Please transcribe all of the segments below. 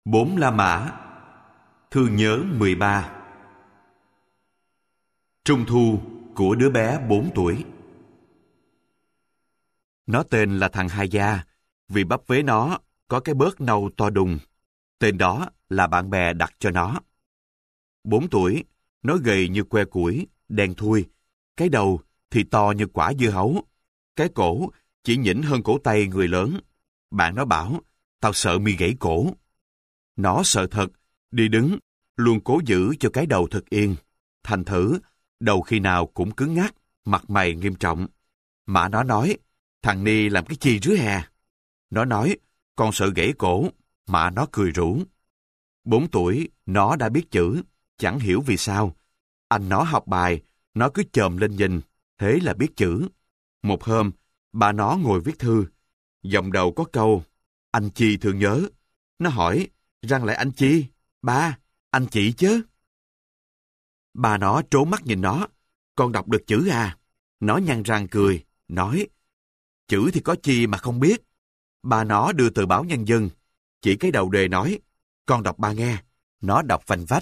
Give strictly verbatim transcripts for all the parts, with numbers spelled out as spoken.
Bốn La Mã. Thương nhớ mười ba. Trung thu của đứa bé bốn tuổi. Nó tên là thằng Hai Gia, vì bắp vế nó có cái bớt nâu to đùng. Tên đó là bạn bè đặt cho nó. Bốn tuổi, nó gầy như que củi, đen thui. Cái đầu thì to như quả dưa hấu. Cái cổ chỉ nhỉnh hơn cổ tay người lớn. Bạn nó bảo, tao sợ mi gãy cổ. Nó sợ thật, đi đứng, luôn cố giữ cho cái đầu thật yên. Thành thử, đầu khi nào cũng cứng ngắc, mặt mày nghiêm trọng. Mà nó nói, thằng Ni làm cái chi rứa hè. Nó nói, con sợ gãy cổ, mà nó cười rủ. Bốn tuổi, nó đã biết chữ, chẳng hiểu vì sao. Anh nó học bài, nó cứ chồm lên nhìn, thế là biết chữ. Một hôm, bà nó ngồi viết thư. Dòng đầu có câu, anh Chi thương nhớ. Nó hỏi, răng lại anh Chi? Ba, anh chị chứ? Bà nó trố mắt nhìn nó, con đọc được chữ à? Nó nhăn răng cười, nói, chữ thì có chi mà không biết. Bà nó đưa tờ báo Nhân dân, chỉ cái đầu đề nói, con đọc ba nghe. Nó đọc vành vách.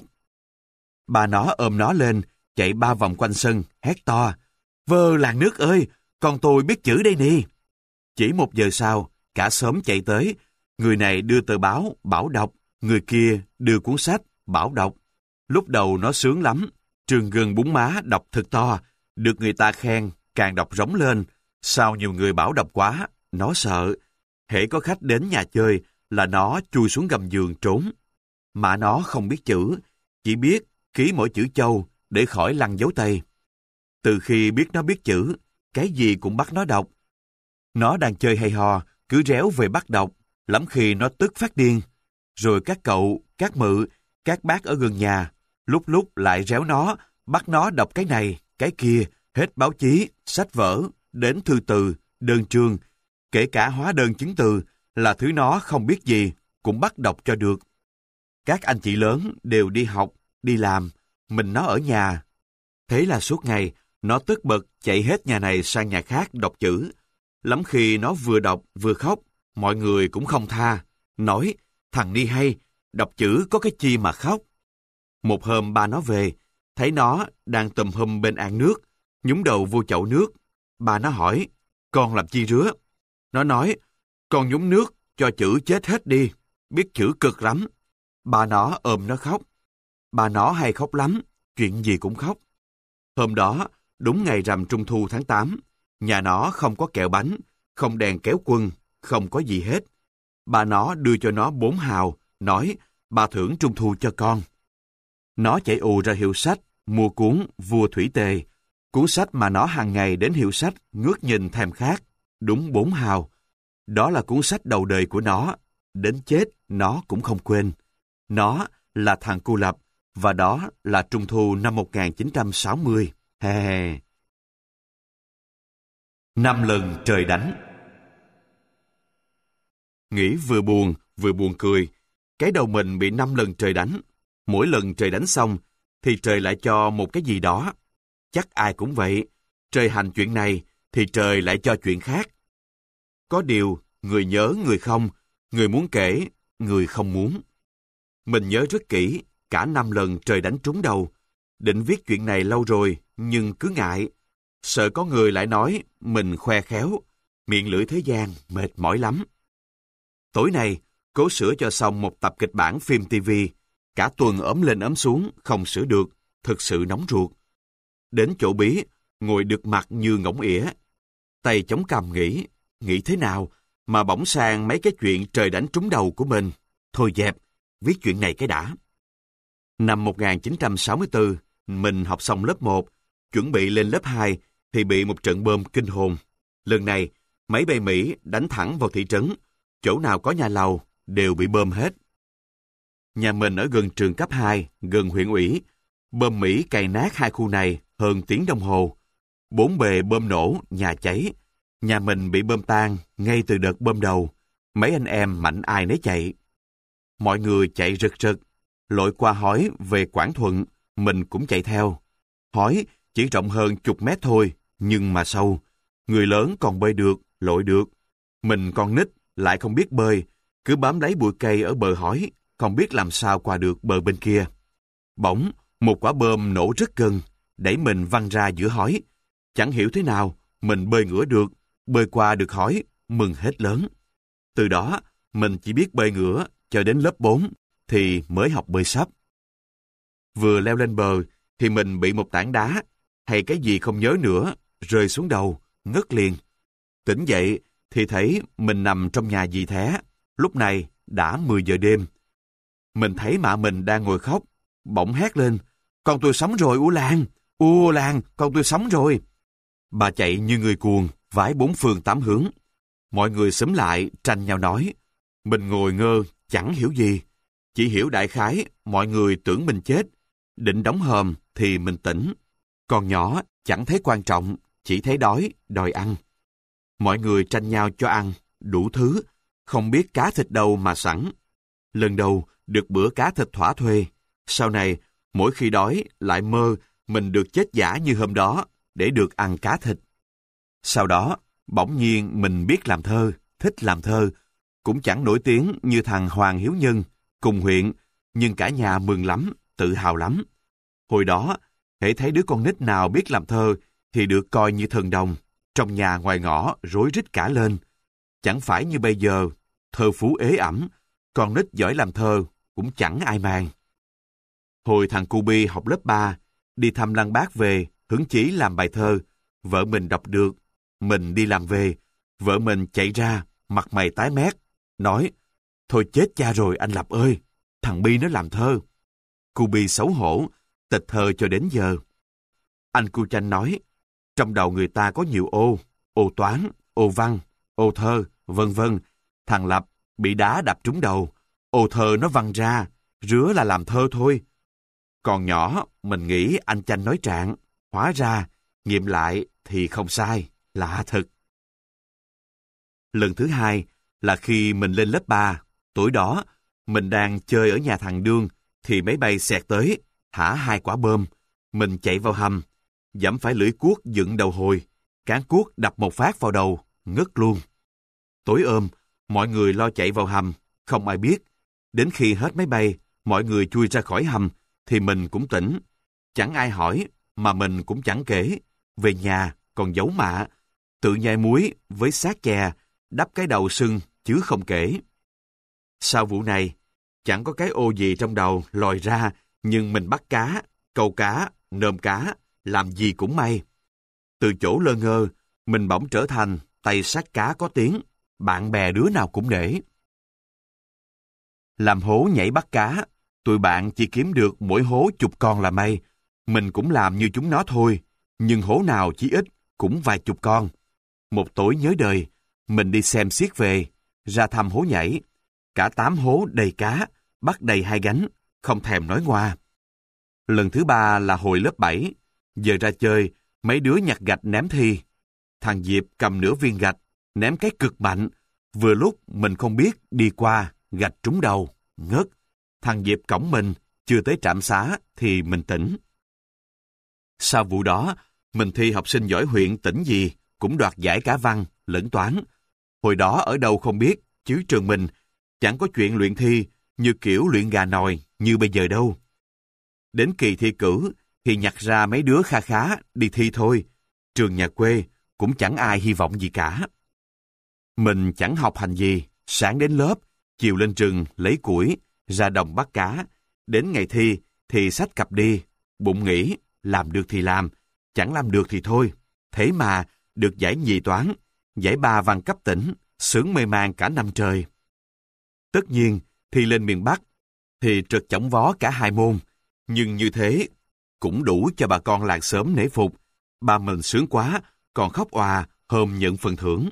Bà nó ôm nó lên, chạy ba vòng quanh sân, hét to, vơ làng nước ơi, con tôi biết chữ đây nè. Chỉ một giờ sau, cả xóm chạy tới, người này đưa tờ báo, bảo đọc, người kia đưa cuốn sách, bảo đọc. Lúc đầu nó sướng lắm, trừng gừng bún má đọc thật to, được người ta khen, càng đọc rống lên. Sao nhiều người bảo đọc quá, nó sợ. Hễ có khách đến nhà chơi là nó chui xuống gầm giường trốn. Mà nó không biết chữ, chỉ biết ký mỗi chữ châu để khỏi lăn dấu tay. Từ khi biết nó biết chữ, cái gì cũng bắt nó đọc. Nó đang chơi hay ho, cứ réo về bắt đọc, lắm khi nó tức phát điên. Rồi các cậu, các mự, các bác ở gần nhà, lúc lúc lại réo nó, bắt nó đọc cái này, cái kia, hết báo chí, sách vở, đến thư từ, đơn chương, kể cả hóa đơn chứng từ là thứ nó không biết gì, cũng bắt đọc cho được. Các anh chị lớn đều đi học, đi làm, mình nó ở nhà. Thế là suốt ngày, nó tức bực chạy hết nhà này sang nhà khác đọc chữ. Lắm khi nó vừa đọc vừa khóc, mọi người cũng không tha, nói, thằng Ni hay, đọc chữ có cái chi mà khóc. Một hôm ba nó về, thấy nó đang tùm hum bên án nước, nhúng đầu vô chậu nước. Ba nó hỏi, con làm chi rứa? Nó nói, con nhúng nước cho chữ chết hết đi, biết chữ cực lắm. Ba nó ôm nó khóc. Ba nó hay khóc lắm, chuyện gì cũng khóc. Hôm đó, đúng ngày rằm trung thu tháng tám, nhà nó không có kẹo bánh, không đèn kéo quân, không có gì hết. Bà nó đưa cho nó bốn hào, nói, bà thưởng trung thu cho con. Nó chạy ù ra hiệu sách, mua cuốn Vua Thủy Tề, cuốn sách mà nó hàng ngày đến hiệu sách ngước nhìn thèm khát, đúng bốn hào. Đó là cuốn sách đầu đời của nó, đến chết nó cũng không quên. Nó là thằng cô lập, và đó là trung thu năm một nghìn chín trăm sáu mươi. He he. Năm lần trời đánh. Nghĩ vừa buồn, vừa buồn cười. Cái đầu mình bị năm lần trời đánh. Mỗi lần trời đánh xong, thì trời lại cho một cái gì đó. Chắc ai cũng vậy. Trời hành chuyện này, thì trời lại cho chuyện khác. Có điều, người nhớ người không, người muốn kể, người không muốn. Mình nhớ rất kỹ, cả năm lần trời đánh trúng đầu. Định viết chuyện này lâu rồi, nhưng cứ ngại. Sợ có người lại nói mình khoe khéo, miệng lưỡi thế gian mệt mỏi lắm. Tối nay, cố sửa cho xong một tập kịch bản phim ti vi. Cả tuần ốm lên ốm xuống, không sửa được, thực sự nóng ruột. Đến chỗ bí, ngồi được mặt như ngỗng ỉa. Tay chống cằm nghĩ, nghĩ thế nào mà bỗng sang mấy cái chuyện trời đánh trúng đầu của mình. Thôi dẹp, viết chuyện này cái đã. Năm một nghìn chín trăm sáu mươi tư, mình học xong lớp một, chuẩn bị lên lớp hai thì bị một trận bom kinh hồn. Lần này, máy bay Mỹ đánh thẳng vào thị trấn, chỗ nào có nhà lầu đều bị bom hết. Nhà mình ở gần trường cấp hai, gần huyện ủy. Bom Mỹ cày nát hai khu này hơn tiếng đồng hồ. Bốn bề bom nổ, nhà cháy. Nhà mình bị bom tan ngay từ đợt bom đầu. Mấy anh em mạnh ai nấy chạy. Mọi người chạy rực rực. Lội qua hói về Quảng Thuận, mình cũng chạy theo. Hói chỉ rộng hơn chục mét thôi, nhưng mà sâu. Người lớn còn bơi được, lội được. Mình con nít lại không biết bơi, cứ bám lấy bụi cây ở bờ hói, không biết làm sao qua được bờ bên kia. Bỗng, một quả bom nổ rất gần, đẩy mình văng ra giữa hói. Chẳng hiểu thế nào, mình bơi ngửa được, bơi qua được hói, mừng hết lớn. Từ đó, mình chỉ biết bơi ngửa cho đến lớp bốn, thì mới học bơi sấp. Vừa leo lên bờ, thì mình bị một tảng đá, hay cái gì không nhớ nữa, rơi xuống đầu, ngất liền. Tỉnh dậy, thì thấy mình nằm trong nhà dì Thé. Lúc này đã mười giờ đêm. Mình thấy mạ mình đang ngồi khóc, bỗng hét lên, con tôi sống rồi U Lan, U Lan, con tôi sống rồi. Bà chạy như người cuồng, vái bốn phương tám hướng. Mọi người xúm lại, tranh nhau nói. Mình ngồi ngơ, chẳng hiểu gì. Chỉ hiểu đại khái, mọi người tưởng mình chết. Định đóng hòm thì mình tỉnh. Còn nhỏ, chẳng thấy quan trọng, chỉ thấy đói, đòi ăn. Mọi người tranh nhau cho ăn, đủ thứ, không biết cá thịt đâu mà sẵn. Lần đầu được bữa cá thịt thỏa thuê. Sau này, mỗi khi đói lại mơ mình được chết dã như hôm đó để được ăn cá thịt. Sau đó, bỗng nhiên mình biết làm thơ, thích làm thơ. Cũng chẳng nổi tiếng như thằng Hoàng Hiếu Nhân, cùng huyện, nhưng cả nhà mừng lắm, tự hào lắm. Hồi đó, hễ thấy đứa con nít nào biết làm thơ thì được coi như thần đồng. Trong nhà ngoài ngõ rối rít cả lên. Chẳng phải như bây giờ, thơ phú ế ẩm, con nít giỏi làm thơ cũng chẳng ai màng. Hồi thằng Cu Bi học lớp ba, đi thăm Lăng Bác về, hứng chí làm bài thơ. Vợ mình đọc được, mình đi làm về. Vợ mình chạy ra, mặt mày tái mét, nói, thôi chết cha rồi anh Lập ơi, thằng Bi nó làm thơ. Cu Bi xấu hổ, tịch thơ cho đến giờ. Anh Cu Chanh nói, trong đầu người ta có nhiều ô, ô toán, ô văn, ô thơ, vân vân. Thằng Lập bị đá đập trúng đầu, ô thơ nó văng ra, rứa là làm thơ thôi. Còn nhỏ, mình nghĩ anh Chanh nói trạng, hóa ra, nghiệm lại thì không sai, lạ thật. Lần thứ hai là khi mình lên lớp ba, tuổi đó, mình đang chơi ở nhà thằng Đương, thì máy bay xẹt tới, thả hai quả bom. Mình chạy vào hầm, giẫm phải lưỡi cuốc dựng đầu hồi, cán cuốc đập một phát vào đầu, ngất luôn. Tối ôm, mọi người lo chạy vào hầm, không ai biết. Đến khi hết máy bay, mọi người chui ra khỏi hầm, thì mình cũng tỉnh. Chẳng ai hỏi, mà mình cũng chẳng kể. Về nhà, còn giấu mạ, tự nhai muối với xác chè, đắp cái đầu sưng, chứ không kể. Sau vụ này, chẳng có cái ô gì trong đầu lòi ra, nhưng mình bắt cá, câu cá, nôm cá, làm gì cũng may. Từ chỗ lơ ngơ, mình bỗng trở thành tay sát cá có tiếng, bạn bè đứa nào cũng nể. Làm hố nhảy bắt cá, tụi bạn chỉ kiếm được mỗi hố chục con là may. Mình cũng làm như chúng nó thôi, nhưng hố nào chỉ ít, cũng vài chục con. Một tối nhớ đời, mình đi xem xiếc về, ra thăm hố nhảy. Cả tám hố đầy cá, bắt đầy hai gánh, không thèm nói ngoa. Lần thứ ba là hồi lớp bảy, giờ ra chơi, mấy đứa nhặt gạch ném thi. Thằng Diệp cầm nửa viên gạch, ném cái cực mạnh. Vừa lúc mình không biết đi qua, gạch trúng đầu, ngất. Thằng Diệp cõng mình, chưa tới trạm xá thì mình tỉnh. Sau vụ đó, mình thi học sinh giỏi huyện tỉnh gì, cũng đoạt giải cả văn, lẫn toán. Hồi đó ở đâu không biết, chứ trường mình chẳng có chuyện luyện thi như kiểu luyện gà nòi như bây giờ đâu. Đến kỳ thi cử thì nhặt ra mấy đứa kha khá đi thi thôi. Trường nhà quê cũng chẳng ai hy vọng gì cả. Mình chẳng học hành gì, sáng đến lớp, chiều lên rừng lấy củi, ra đồng bắt cá. Đến ngày thi thì xách cặp đi, bụng nghĩ làm được thì làm, chẳng làm được thì thôi. Thế mà được giải nhì toán, giải ba văn cấp tỉnh, sướng mê man cả năm trời. Tất nhiên, thi lên miền Bắc thì trật chổng vó cả hai môn, nhưng như thế cũng đủ cho bà con làng xóm nể phục. Ba mình sướng quá, còn khóc òa hôm nhận phần thưởng.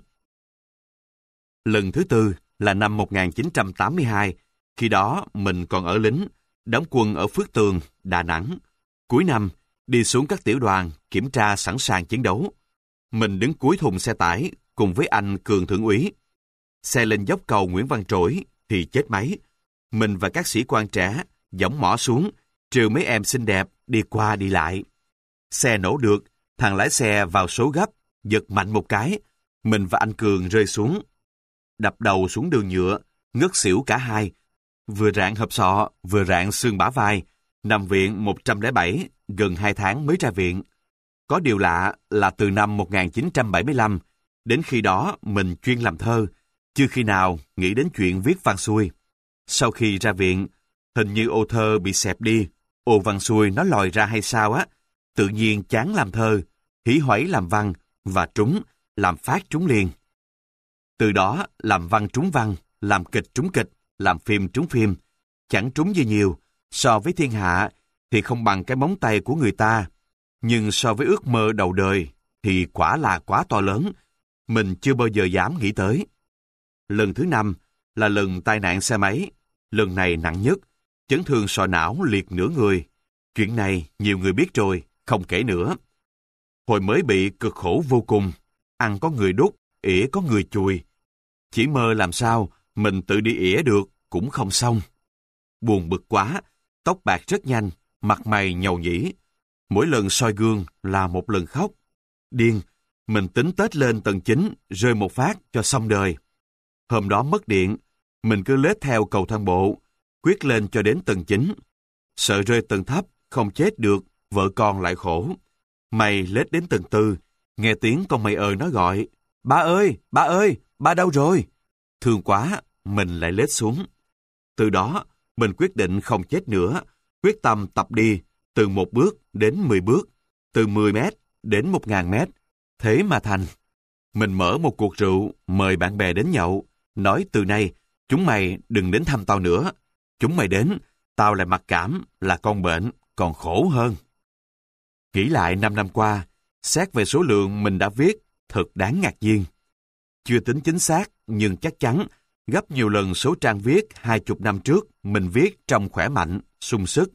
Lần thứ tư là năm một nghìn chín trăm tám mươi hai, khi đó mình còn ở lính, đóng quân ở Phước Tường, Đà Nẵng. Cuối năm, đi xuống các tiểu đoàn kiểm tra sẵn sàng chiến đấu. Mình đứng cuối thùng xe tải cùng với anh Cường Thượng úy. Xe lên dốc cầu Nguyễn Văn Trỗi thì chết máy. Mình và các sĩ quan trẻ giỏng mỏ xuống, trừ mấy em xinh đẹp đi qua đi lại. Xe nổ được, thằng lái xe vào số gấp, giật mạnh một cái. Mình và anh Cường rơi xuống, đập đầu xuống đường nhựa, ngất xỉu cả hai. vừa rạn hộp sọ, vừa rạn xương bả vai, nằm viện một trăm lẻ bảy, gần hai tháng mới ra viện. Có điều lạ là từ năm một nghìn chín trăm bảy mươi lăm, đến khi đó mình chuyên làm thơ, chưa khi nào nghĩ đến chuyện viết văn xuôi. Sau khi ra viện, hình như ô thơ bị xẹp đi, ô văn xuôi nó lòi ra hay sao á, tự nhiên chán làm thơ, hí hoáy làm văn, và trúng, làm phát trúng liền. Từ đó, làm văn trúng văn, làm kịch trúng kịch, làm phim trúng phim, chẳng trúng gì nhiều, so với thiên hạ thì không bằng cái móng tay của người ta, nhưng so với ước mơ đầu đời thì quả là quá to lớn, mình chưa bao giờ dám nghĩ tới. Lần thứ năm là lần tai nạn xe máy, lần này nặng nhất, chấn thương sọ não liệt nửa người. Chuyện này nhiều người biết rồi, không kể nữa. Hồi mới bị cực khổ vô cùng, ăn có người đút, ỉa có người chùi. Chỉ mơ làm sao mình tự đi ỉa được cũng không xong. Buồn bực quá, tóc bạc rất nhanh, mặt mày nhầu nhĩ. Mỗi lần soi gương là một lần khóc. Điên, mình tính tết lên tầng chín, rơi một phát cho xong đời. Hôm đó mất điện, mình cứ lết theo cầu thang bộ, quyết lên cho đến tầng chín. Sợ rơi tầng thấp, không chết được, vợ con lại khổ. Mày lết đến tầng tư, nghe tiếng con mày ơi nói gọi. Ba ơi, ba ơi, ba đâu rồi? Thương quá, mình lại lết xuống. Từ đó, mình quyết định không chết nữa, quyết tâm tập đi, từ một bước đến mười bước, từ mười mét đến một ngàn mét. Thế mà thành. Mình mở một cuộc rượu, mời bạn bè đến nhậu, nói từ nay, chúng mày đừng đến thăm tao nữa. Chúng mày đến, tao lại mặc cảm, là con bệnh, còn khổ hơn. Nghĩ lại năm năm qua, xét về số lượng mình đã viết, thật đáng ngạc nhiên. Chưa tính chính xác, nhưng chắc chắn, gấp nhiều lần số trang viết hai chục năm trước mình viết trong khỏe mạnh, sung sức.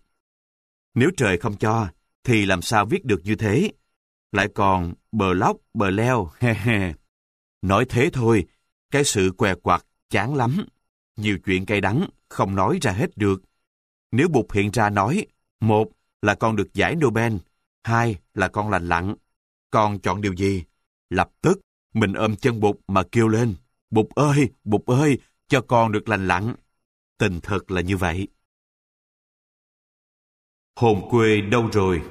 Nếu trời không cho, thì làm sao viết được như thế? Lại còn bờ lóc, bờ leo, he he. Nói thế thôi, cái sự què quặt, chán lắm. Nhiều chuyện cay đắng, không nói ra hết được. Nếu Bụt hiện ra nói, một là con được giải Nobel, hai là con lành lặn. Con chọn điều gì? Lập tức, mình ôm chân Bụt mà kêu lên, Bụt ơi, Bụt ơi, cho con được lành lặn. Tình thật là như vậy. Hồn quê đâu rồi?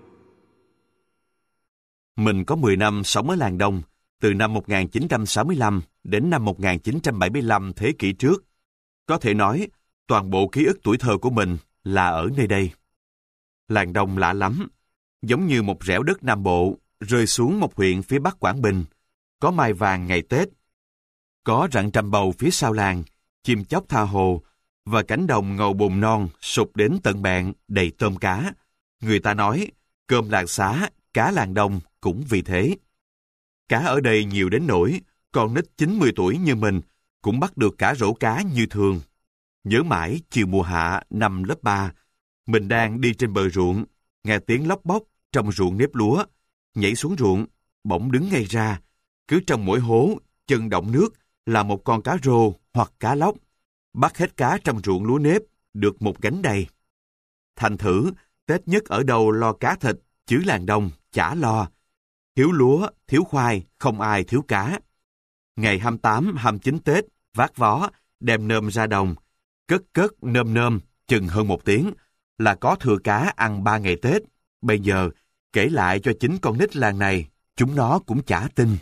Mình có mười năm sống ở làng Đông, từ năm một nghìn chín trăm sáu mươi lăm đến năm một nghìn chín trăm bảy mươi lăm thế kỷ trước. Có thể nói, toàn bộ ký ức tuổi thơ của mình là ở nơi đây. Làng Đông lạ lắm, giống như một rẻo đất Nam Bộ rơi xuống một huyện phía bắc Quảng Bình. Có mai vàng ngày Tết, có rặng trầm bầu phía sau làng, chim chóc tha hồ, và cánh đồng ngầu bùn non sụp đến tận bẹn đầy tôm cá. Người ta nói, cơm làng Xá, cá làng Đông cũng vì thế. Cá ở đây nhiều đến nỗi, con nít chín mươi tuổi như mình cũng bắt được cả rổ cá như thường. Nhớ mãi chiều mùa hạ năm lớp ba, mình đang đi trên bờ ruộng, nghe tiếng lóc bóc trong ruộng nếp lúa, nhảy xuống ruộng, bỗng đứng ngay ra, cứ trong mỗi hố, chân động nước là một con cá rô hoặc cá lóc. Bắt hết cá trong ruộng lúa nếp, được một gánh đầy. Thành thử, Tết nhất ở đâu lo cá thịt, chứ làng Đông chả lo. Thiếu lúa, thiếu khoai, không ai thiếu cá. Ngày hai mươi tám, hai mươi chín Tết, vác vó, đem nơm ra đồng, cất cất nơm nơm, chừng hơn một tiếng, là có thừa cá ăn ba ngày Tết. Bây giờ, kể lại cho chính con nít làng này, chúng nó cũng chả tin.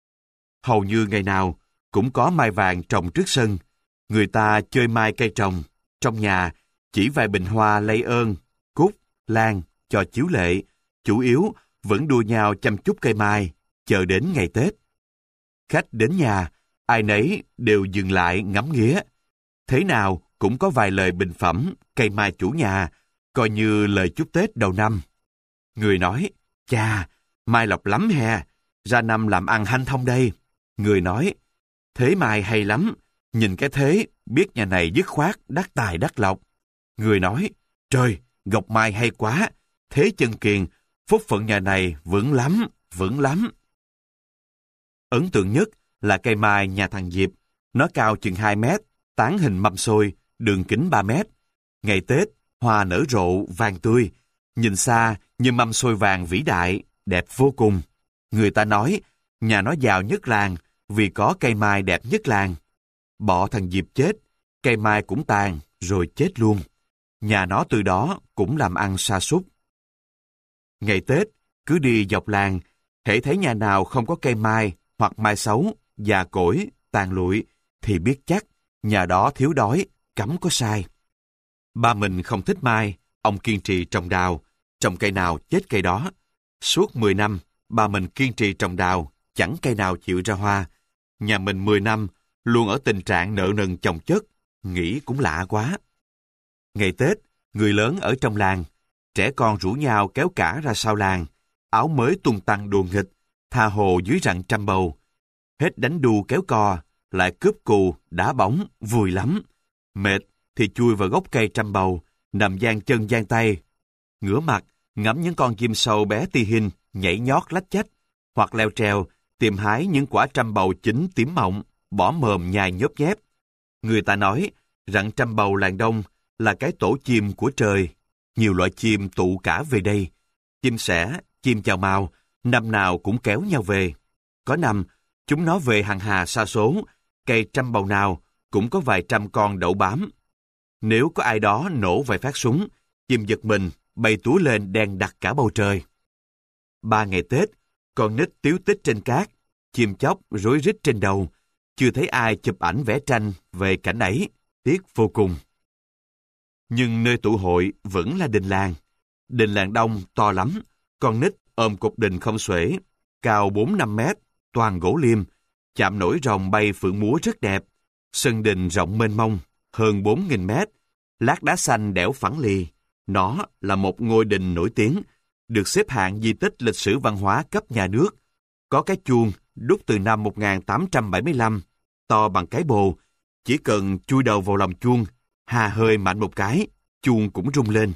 Hầu như ngày nào, cũng có mai vàng trồng trước sân. Người ta chơi mai cây trồng, trong nhà chỉ vài bình hoa lây ơn, cúc, lan cho chiếu lệ, chủ yếu vẫn đua nhau chăm chút cây mai, chờ đến ngày Tết. Khách đến nhà, ai nấy đều dừng lại ngắm nghía. Thế nào cũng có vài lời bình phẩm cây mai chủ nhà, coi như lời chúc Tết đầu năm. Người nói, chà, mai lộc lắm hè, ra năm làm ăn hanh thông đây. Người nói, thế mai hay lắm, nhìn cái thế, biết nhà này dứt khoát, đắc tài đắc lộc. Người nói, trời, gọc mai hay quá, thế chân kiền, phúc phận nhà này vững lắm, vững lắm. Ấn tượng nhất là cây mai nhà thằng Diệp, nó cao chừng hai mét, tán hình mâm xôi, đường kính ba mét. Ngày Tết, hoa nở rộ, vàng tươi, nhìn xa như mâm xôi vàng vĩ đại, đẹp vô cùng. Người ta nói, nhà nó giàu nhất làng vì có cây mai đẹp nhất làng. Bọ thằng Diệp chết, Cây mai cũng tàn, rồi chết luôn. Nhà nó từ đó cũng làm ăn sa sút. Ngày Tết, cứ đi dọc làng, hễ thấy nhà nào không có cây mai hoặc mai xấu, già cỗi, tàn lụi, thì biết chắc nhà đó thiếu đói, cấm có sai. Ba mình không thích mai, ông kiên trì trồng đào, trồng cây nào chết cây đó. Suốt mười năm, ba mình kiên trì trồng đào, chẳng cây nào chịu ra hoa. Nhà mình mười năm, luôn ở tình trạng nợ nần chồng chất, nghĩ cũng lạ quá. Ngày Tết, người lớn ở trong làng, trẻ con rủ nhau kéo cả ra sau làng, áo mới tung tăng đùa nghịch, tha hồ dưới rặng trăm bầu. Hết đánh đu kéo co, lại cướp cù, đá bóng, vui lắm. Mệt thì chui vào gốc cây trăm bầu, nằm dang chân dang tay, ngửa mặt, ngắm những con chim sâu bé ti hin, nhảy nhót lách chách, hoặc leo trèo, tìm hái những quả trăm bầu chín tím mọng, bỏ mồm nhai nhớp nhép. Người ta nói, rặng trăm bầu làng Đông là cái tổ chim của trời. Nhiều loại chim tụ cả về đây. Chim sẻ, chim chào mào, năm nào cũng kéo nhau về. Có năm, chúng nó về hàng hà sa số, cây trăm bầu nào cũng có vài trăm con đậu bám. Nếu có ai đó nổ vài phát súng, chim giật mình, bay túa lên đen đặt cả bầu trời. Ba ngày Tết, con nít tiếu tích trên cát, chim chóc rối rít trên đầu. Chưa thấy ai chụp ảnh vẽ tranh về cảnh ấy, tiếc vô cùng. Nhưng nơi tụ hội vẫn là đình làng. Đình làng Đông to lắm, con nít ôm cột đình không xuể, cao bốn năm mét, toàn gỗ liêm, chạm nổi rồng bay phượng múa rất đẹp. Sân đình rộng mênh mông, hơn bốn nghìn mét, lát đá xanh đẽo phẳng lì. Nó là một ngôi đình nổi tiếng, được xếp hạng di tích lịch sử văn hóa cấp nhà nước. Có cái chuông đúc từ năm một nghìn tám trăm bảy mươi lăm, to bằng cái bồ. Chỉ cần chui đầu vào lòng chuông, hà hơi mạnh một cái, chuông cũng rung lên.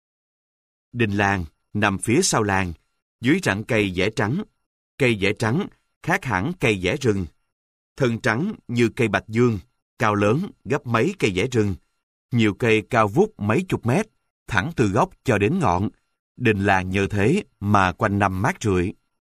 Đình làng nằm phía sau làng, dưới rặng cây dẻ trắng. Cây dẻ trắng khác hẳn cây dẻ rừng. Thân trắng như cây bạch dương, cao lớn gấp mấy cây dẻ rừng. Nhiều cây cao vút mấy chục mét, thẳng từ gốc cho đến ngọn. Đình làng nhờ thế mà quanh năm mát rượi.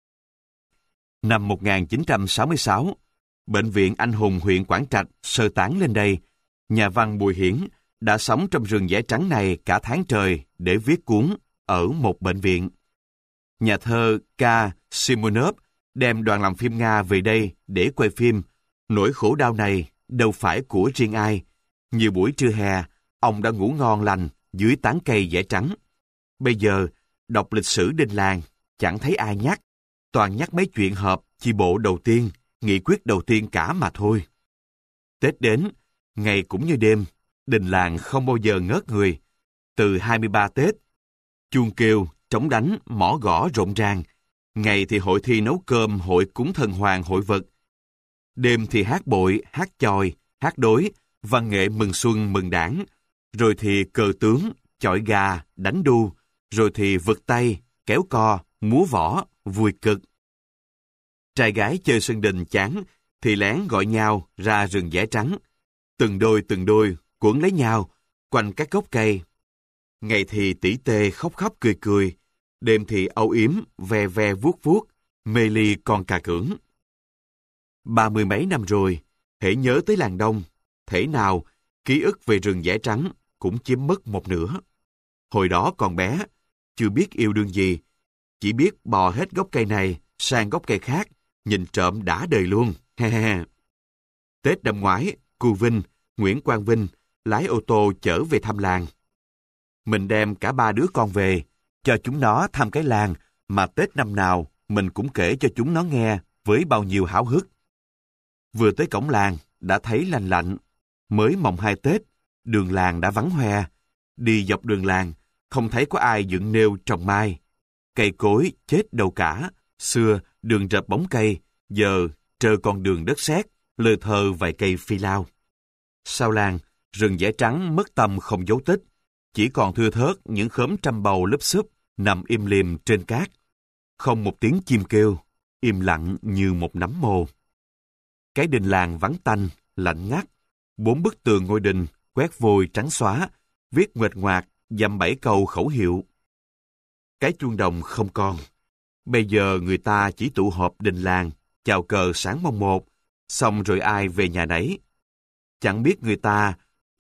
Năm một nghìn chín trăm sáu mươi sáu, Bệnh viện Anh hùng huyện Quảng Trạch sơ tán lên đây. Nhà văn Bùi Hiển đã sống trong rừng dẻ trắng này cả tháng trời để viết cuốn Ở một bệnh viện. Nhà thơ K. Simonov đem đoàn làm phim Nga về đây để quay phim. Nỗi khổ đau này đâu phải của riêng ai. Nhiều buổi trưa hè, ông đã ngủ ngon lành dưới tán cây dẻ trắng. Bây giờ, đọc lịch sử đình làng, chẳng thấy ai nhắc. Toàn nhắc mấy chuyện họp chi bộ đầu tiên, nghị quyết đầu tiên cả mà thôi. Tết đến, ngày cũng như đêm, đình làng không bao giờ ngớt người. Từ hai mươi ba Tết, chuông kêu, trống đánh, mõ gõ rộn ràng. Ngày thì hội thi nấu cơm, hội cúng thần hoàng, hội vật. Đêm thì hát bội, hát chòi, hát đối, văn nghệ mừng xuân, mừng đảng. Rồi thì cờ tướng, chọi gà, đánh đu. Rồi thì vực tay, kéo co, múa võ, vui cực. Trai gái chơi sân đình chán, thì lén gọi nhau ra rừng dẻ trắng. Từng đôi từng đôi, quấn lấy nhau, quanh các gốc cây. Ngày thì tỉ tê khóc khóc cười cười, đêm thì âu yếm, ve ve vuốt vuốt, mê ly còn cà cưỡng. Ba mươi mấy năm rồi, hễ nhớ tới làng Đông, thể nào ký ức về rừng dẻ trắng cũng chiếm mất một nửa. Hồi đó còn bé, chưa biết yêu đương gì, chỉ biết bò hết gốc cây này sang gốc cây khác, nhìn trộm đã đời luôn. He he he. Tết năm ngoái, cô Vinh, Nguyễn Quang Vinh lái ô tô chở về thăm làng. Mình đem cả ba đứa con về, cho chúng nó thăm cái làng mà Tết năm nào mình cũng kể cho chúng nó nghe với bao nhiêu háo hức. Vừa tới cổng làng, đã thấy lành lạnh. Mới mồng hai Tết, đường làng đã vắng hoe. Đi dọc đường làng, không thấy có ai dựng nêu trồng mai. Cây cối chết đâu cả. Xưa, đường rợp bóng cây, giờ trơ con đường đất sét, lơ thơ vài cây phi lao. Sau làng, rừng dẻ trắng mất tăm không dấu tích. Chỉ còn thưa thớt những khóm trăm bầu lúp xúp nằm im lìm trên cát. Không một tiếng chim kêu, im lặng như một nấm mồ. Cái đình làng vắng tanh, lạnh ngắt. Bốn bức tường ngôi đình, quét vôi trắng xóa, viết nguệch ngoạc, dăm bảy câu khẩu hiệu. Cái chuông đồng không còn. Bây giờ người ta chỉ tụ họp đình làng, chào cờ sáng mồng một, xong rồi ai về nhà nấy. Chẳng biết người ta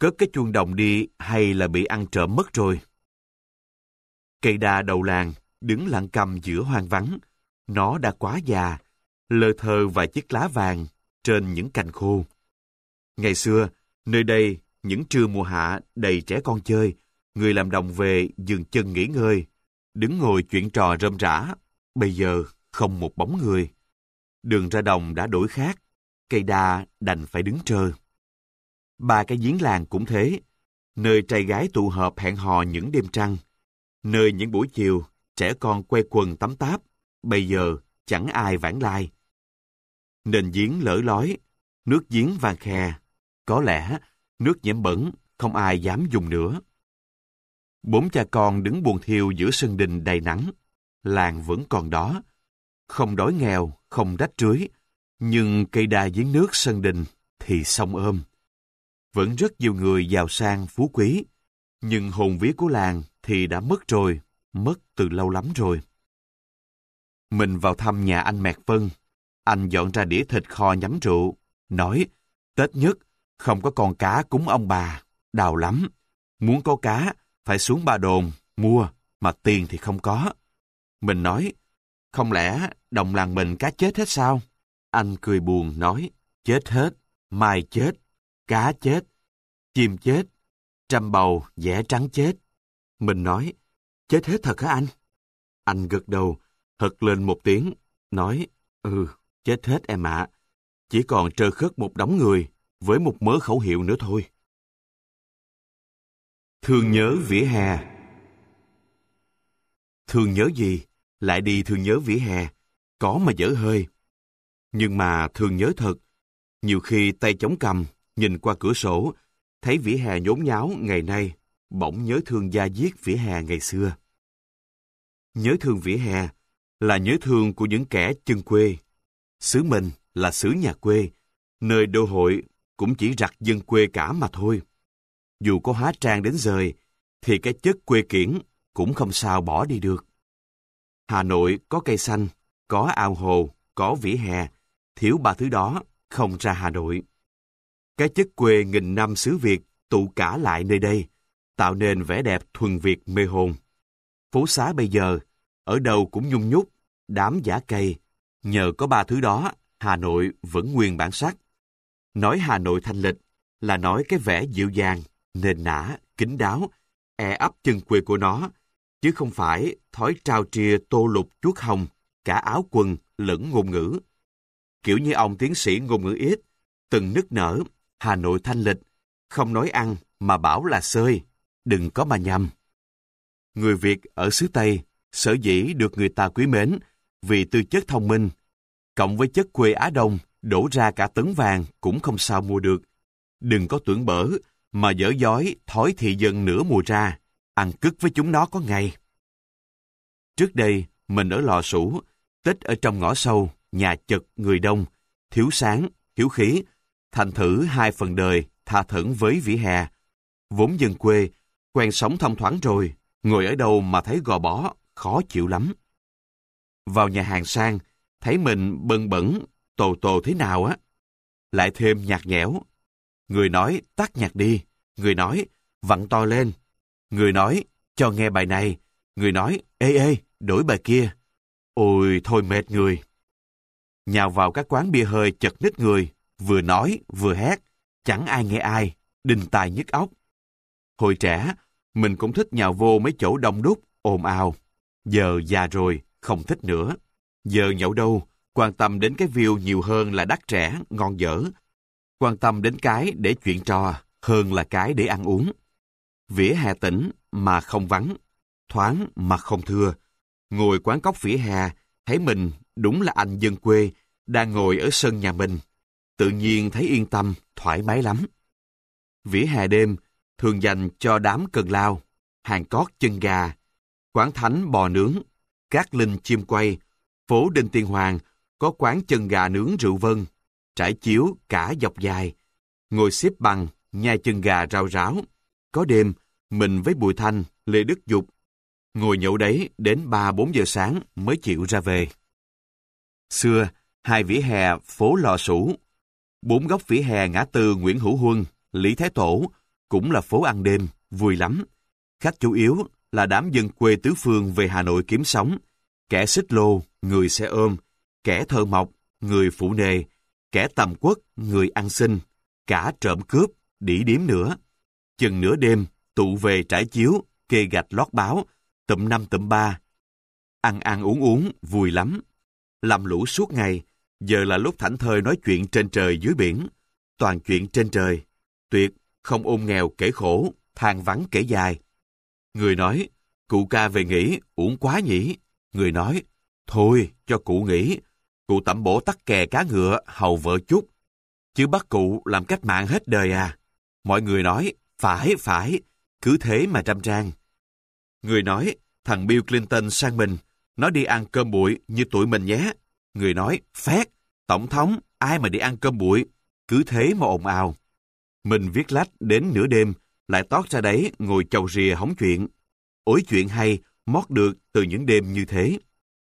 Cất cái chuông đồng đi hay là bị ăn trộm mất rồi? Cây đa đầu làng đứng lặng câm giữa hoang vắng. Nó đã quá già, lơ thơ vài chiếc lá vàng trên những cành khô. Ngày xưa, nơi đây, những trưa mùa hạ đầy trẻ con chơi, người làm đồng về dừng chân nghỉ ngơi, đứng ngồi chuyện trò rơm rả. Bây giờ, không một bóng người. Đường ra đồng đã đổi khác, cây đa đành phải đứng trơ. Ba cái giếng làng cũng thế, nơi trai gái tụ họp hẹn hò những đêm trăng, nơi những buổi chiều trẻ con quay quần tắm táp, bây giờ chẳng ai vãng lai. Nền giếng lở lói, nước giếng vàng khè, có lẽ nước nhiễm bẩn, không ai dám dùng nữa. Bốn cha con đứng buồn thiêu giữa sân đình đầy nắng, làng vẫn còn đó, không đói nghèo, không rách rưới, nhưng cây đa giếng nước sân đình thì sông ôm. Vẫn rất nhiều người giàu sang phú quý, nhưng hồn vía của làng thì đã mất rồi, mất từ lâu lắm rồi. Mình vào thăm nhà anh Mẹt Vân, anh dọn ra đĩa thịt kho nhắm rượu, nói, Tết nhất, không có con cá cúng ông bà, đào lắm. Muốn có cá, phải xuống Ba Đồn, mua, mà tiền thì không có. Mình nói, không lẽ đồng làng mình cá chết hết sao? Anh cười buồn nói, chết hết, mai chết, cá chết, chim chết, trăm bầu dẻ trắng chết. Mình nói, chết hết thật hả anh? Anh gật đầu, hật lên một tiếng, nói, ừ, chết hết em ạ. Chỉ còn trơ khất một đống người, với một mớ khẩu hiệu nữa thôi. Thương nhớ vỉa hè. Thương nhớ gì? Lại đi thương nhớ vỉa hè. Có mà dở hơi. Nhưng mà thương nhớ thật. Nhiều khi tay chống cằm, nhìn qua cửa sổ, thấy vỉa hè nhốn nháo ngày nay, bỗng nhớ thương da diết vỉa hè ngày xưa. Nhớ thương vỉa hè là nhớ thương của những kẻ chân quê. Xứ mình là xứ nhà quê, nơi đô hội cũng chỉ rặt dân quê cả mà thôi. Dù có hóa trang đến rời, thì cái chất quê kiển cũng không sao bỏ đi được. Hà Nội có cây xanh, có ao hồ, có vỉa hè, thiếu ba thứ đó, không ra Hà Nội. Cái chất quê nghìn năm xứ Việt tụ cả lại nơi đây, tạo nên vẻ đẹp thuần Việt mê hồn. Phố xá bây giờ, ở đâu cũng nhung nhúc, đám giả cây. Nhờ có ba thứ đó, Hà Nội vẫn nguyên bản sắc. Nói Hà Nội thanh lịch là nói cái vẻ dịu dàng, nền nã, kín đáo, e ấp chân quê của nó, chứ không phải thói trao tria tô lục chuốt hồng, cả áo quần lẫn ngôn ngữ. Kiểu như ông tiến sĩ ngôn ngữ ít, từng nức nở, Hà Nội thanh lịch, không nói ăn mà bảo là xơi, đừng có mà nhầm. Người Việt ở xứ Tây sở dĩ được người ta quý mến vì tư chất thông minh, cộng với chất quê Á Đông đổ ra cả tấn vàng cũng không sao mua được. Đừng có tưởng bở mà dở dói thói thị dân nửa mùa ra, ăn cứt với chúng nó có ngày. Trước đây, mình ở Lò Sủ, Tết ở trong ngõ sâu, nhà chật người đông, thiếu sáng, thiếu khí, thành thử hai phần đời tha thẩn với vỉa hè. Vốn dân quê, quen sống thông thoáng rồi, ngồi ở đâu mà thấy gò bó, khó chịu lắm. Vào nhà hàng sang, thấy mình bần bẩn, tồ tồ thế nào á. Lại thêm nhạt nhẽo. Người nói tắt nhạc đi, người nói vặn to lên, người nói cho nghe bài này, người nói ê ê, đổi bài kia. Ôi thôi mệt người. Nhào vào các quán bia hơi chật ních người, vừa nói vừa hét, chẳng ai nghe ai, đinh tai nhức óc. Hồi trẻ, mình cũng thích nhào vô mấy chỗ đông đúc, ồn ào. Giờ già rồi, không thích nữa. Giờ nhậu đâu, quan tâm đến cái view nhiều hơn là đắt rẻ, ngon dở. Quan tâm đến cái để chuyện trò hơn là cái để ăn uống. Vỉa hè tỉnh mà không vắng, thoáng mà không thưa. Ngồi quán cóc vỉa hè, thấy mình đúng là anh dân quê, đang ngồi ở sân nhà mình. Tự nhiên thấy yên tâm, thoải mái lắm. Vỉa hè đêm thường dành cho đám cần lao, hàng cót chân gà, quán thánh bò nướng, Cát Linh chim quay, phố Đinh Tiên Hoàng có quán chân gà nướng rượu vân, trải chiếu cả dọc dài, ngồi xếp bằng, nhai chân gà rau ráo. Có đêm, mình với Bùi Thanh, Lê Đức Dục, ngồi nhậu đấy đến ba bốn giờ sáng mới chịu ra về. Xưa, hai vỉa hè phố Lò Sủ, bốn góc vỉa hè ngã tư Nguyễn Hữu Huân, Lý Thái Tổ, cũng là phố ăn đêm, vui lắm. Khách chủ yếu là đám dân quê tứ phương về Hà Nội kiếm sống, kẻ xích lô, người xe ôm, kẻ thợ mộc, người phụ nề, kẻ tầm quất, người ăn xin, cả trộm cướp, đỉ điếm nữa. Chừng nửa đêm, tụ về trải chiếu, kê gạch lót báo, tụm năm tụm ba. Ăn ăn uống uống, vui lắm. Làm lũ suốt ngày, giờ là lúc thảnh thơi nói chuyện trên trời dưới biển. Toàn chuyện trên trời, tuyệt, không ôm nghèo kể khổ, than vắng kể dài. Người nói, cụ ca về nghỉ, uổng quá nhỉ. Người nói, thôi, cho cụ nghỉ. Cụ tẩm bổ tắc kè cá ngựa, hầu vợ chút. Chứ bắt cụ làm cách mạng hết đời à. Mọi người nói, phải, phải, cứ thế mà trăm trang. Người nói, thằng Bill Clinton sang mình, nó đi ăn cơm bụi như tụi mình nhé. Người nói, phét, tổng thống, ai mà đi ăn cơm bụi, cứ thế mà ồn ào. Mình viết lách đến nửa đêm, lại tót ra đấy ngồi chầu rìa hóng chuyện. Ối chuyện hay, mót được từ những đêm như thế.